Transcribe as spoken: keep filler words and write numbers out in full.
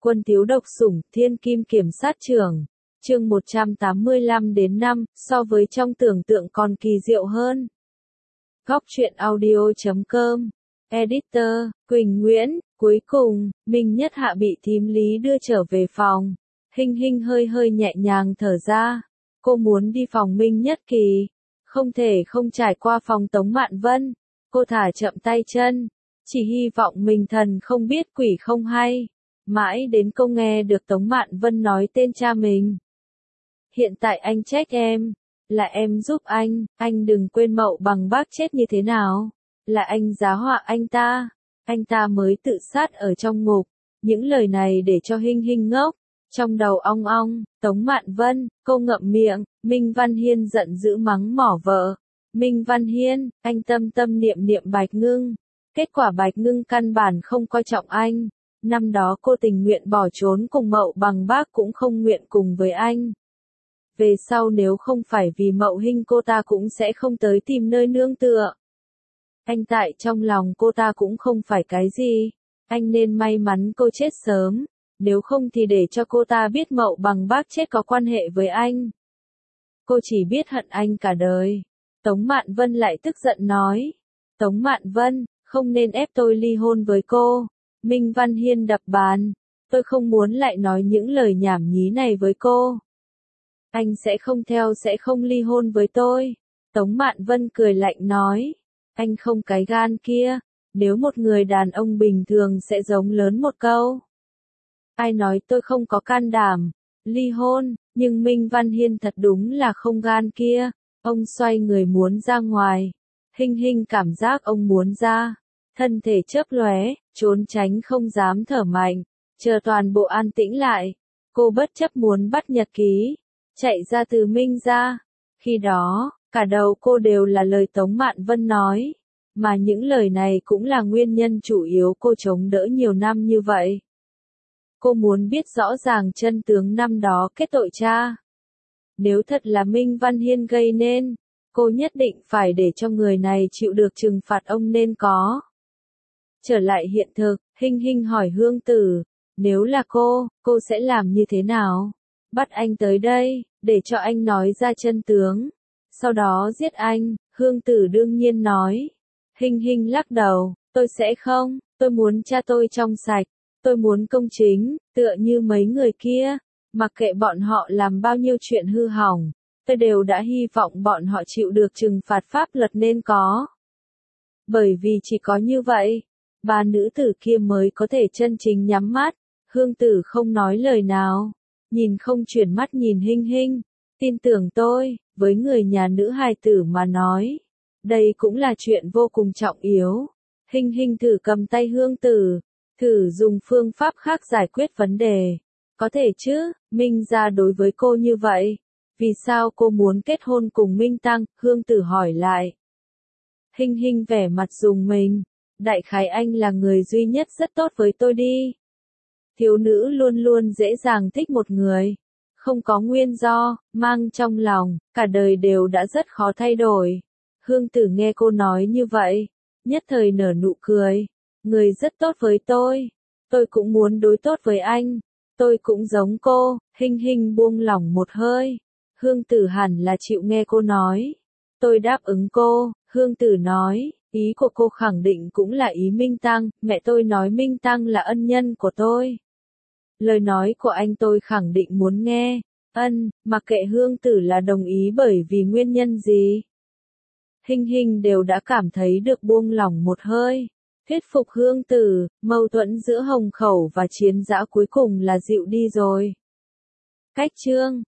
Quân thiếu độc sủng, thiên kim kiểm sát trưởng. Chương một trăm tám mươi lăm đến năm, so với trong tưởng tượng còn kỳ diệu hơn. Góc truyện audio chấm com. Editor, Quỳnh Nguyễn. Cuối cùng, Minh Nhất Hạ bị thím Lý đưa trở về phòng. Hinh Hinh hơi hơi nhẹ nhàng thở ra. Cô muốn đi phòng Minh Nhất Kỳ. Không thể không trải qua phòng Tống Mạn Vân. Cô thả chậm tay chân. Chỉ hy vọng mình thần không biết quỷ không hay. Mãi đến cô nghe được Tống Mạn Vân nói tên cha mình. Hiện tại anh trách em. Là em giúp anh. Anh đừng quên Mậu Bằng bác chết như thế nào. Là anh giá họa anh ta. Anh ta mới tự sát ở trong ngục. Những lời này để cho Hinh Hinh ngốc. Trong đầu ong ong. Tống Mạn Vân. Cô ngậm miệng. Minh Văn Hiên giận dữ mắng mỏ vợ. Minh Văn Hiên. Anh tâm tâm niệm niệm Bạch Ngưng. Kết quả Bạch Ngưng căn bản không coi trọng anh. Năm đó cô tình nguyện bỏ trốn cùng Mậu Bằng bác cũng không nguyện cùng với anh. Về sau nếu không phải vì Mậu Hinh cô ta cũng sẽ không tới tìm nơi nương tựa. Anh tại trong lòng cô ta cũng không phải cái gì. Anh nên may mắn cô chết sớm. Nếu không thì để cho cô ta biết Mậu Bằng bác chết có quan hệ với anh. Cô chỉ biết hận anh cả đời. Tống Mạn Vân lại tức giận nói. Tống Mạn Vân, không nên ép tôi ly hôn với cô. Minh Văn Hiên đập bàn. Tôi không muốn lại nói những lời nhảm nhí này với cô. Anh sẽ không theo sẽ không ly hôn với tôi. Tống Mạn Vân cười lạnh nói. Anh không cái gan kia. Nếu một người đàn ông bình thường sẽ giống lớn một câu. Ai nói tôi không có can đảm. Ly hôn, nhưng Minh Văn Hiên thật đúng là không gan kia. Ông xoay người muốn ra ngoài. Hinh Hinh cảm giác ông muốn ra. Thân thể chớp lóe, trốn tránh không dám thở mạnh. Chờ toàn bộ an tĩnh lại. Cô bất chấp muốn bắt nhật ký. Chạy ra từ Minh ra. Khi đó, cả đầu cô đều là lời Tống Mạn Vân nói. Mà những lời này cũng là nguyên nhân chủ yếu cô chống đỡ nhiều năm như vậy. Cô muốn biết rõ ràng chân tướng năm đó kết tội cha. Nếu thật là Minh Văn Hiên gây nên, cô nhất định phải để cho người này chịu được trừng phạt ông nên có. Trở lại hiện thực, Hinh Hinh hỏi Hương Tử, nếu là cô, cô sẽ làm như thế nào? Bắt anh tới đây, để cho anh nói ra chân tướng. Sau đó giết anh, Hương Tử đương nhiên nói. Hinh Hinh lắc đầu, tôi sẽ không, tôi muốn cha tôi trong sạch. Tôi muốn công chính, tựa như mấy người kia. Mặc kệ bọn họ làm bao nhiêu chuyện hư hỏng. Tôi đều đã hy vọng bọn họ chịu được trừng phạt pháp luật nên có. Bởi vì chỉ có như vậy, bà nữ tử kia mới có thể chân chính nhắm mắt. Hương Tử không nói lời nào. Nhìn không chuyển mắt nhìn Hinh Hinh. Tin tưởng tôi, với người nhà nữ hài tử mà nói. Đây cũng là chuyện vô cùng trọng yếu. Hinh Hinh thử cầm tay Hương Tử. Thử dùng phương pháp khác giải quyết vấn đề. Có thể chứ, Minh gia đối với cô như vậy. Vì sao cô muốn kết hôn cùng Minh Tăng? Hương Tử hỏi lại. Hinh Hinh vẻ mặt dùng mình. Đại khái anh là người duy nhất rất tốt với tôi đi. Thiếu nữ luôn luôn dễ dàng thích một người. Không có nguyên do, mang trong lòng, cả đời đều đã rất khó thay đổi. Hương Tử nghe cô nói như vậy. Nhất thời nở nụ cười. Người rất tốt với tôi. Tôi cũng muốn đối tốt với anh. Tôi cũng giống cô. Hinh Hinh buông lỏng một hơi. Hương Tử hẳn là chịu nghe cô nói. Tôi đáp ứng cô. Hương Tử nói. Ý của cô khẳng định cũng là ý Minh Tăng. Mẹ tôi nói Minh Tăng là ân nhân của tôi. Lời nói của anh tôi khẳng định muốn nghe. Ân, mặc kệ Hương Tử là đồng ý bởi vì nguyên nhân gì. Hinh Hinh đều đã cảm thấy được buông lỏng một hơi. Thuyết phục Hương Tử, mâu thuẫn giữa Hồng Khẩu và Chiến Dã cuối cùng là dịu đi rồi. Cách chương